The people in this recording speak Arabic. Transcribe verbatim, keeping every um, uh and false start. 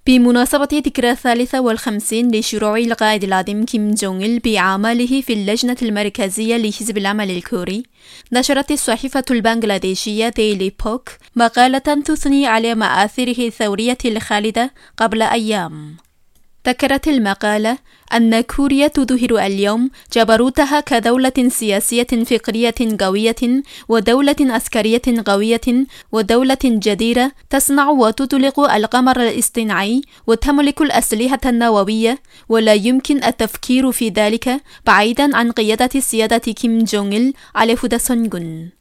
بمناسبة ذكرى الثالثة والخمسين لشروع القائد العظيم كيم جونغ إل بأعماله في اللجنة المركزية لحزب العمل الكوري، نشرت الصحيفة البنغلاديشية ديلي بوك مقالة تثني على مآثره الثورية الخالدة قبل أيام. ذكرت المقالة أن كوريا تظهر اليوم جبروتها كدولة سياسية فكرية قوية ودولة عسكرية قوية ودولة جديرة تصنع وتطلق القمر الاصطناعي وتملك الأسلحة النووية، ولا يمكن التفكير في ذلك بعيدا عن قيادة السيادة كيم جونغ إل على هدى سونغون.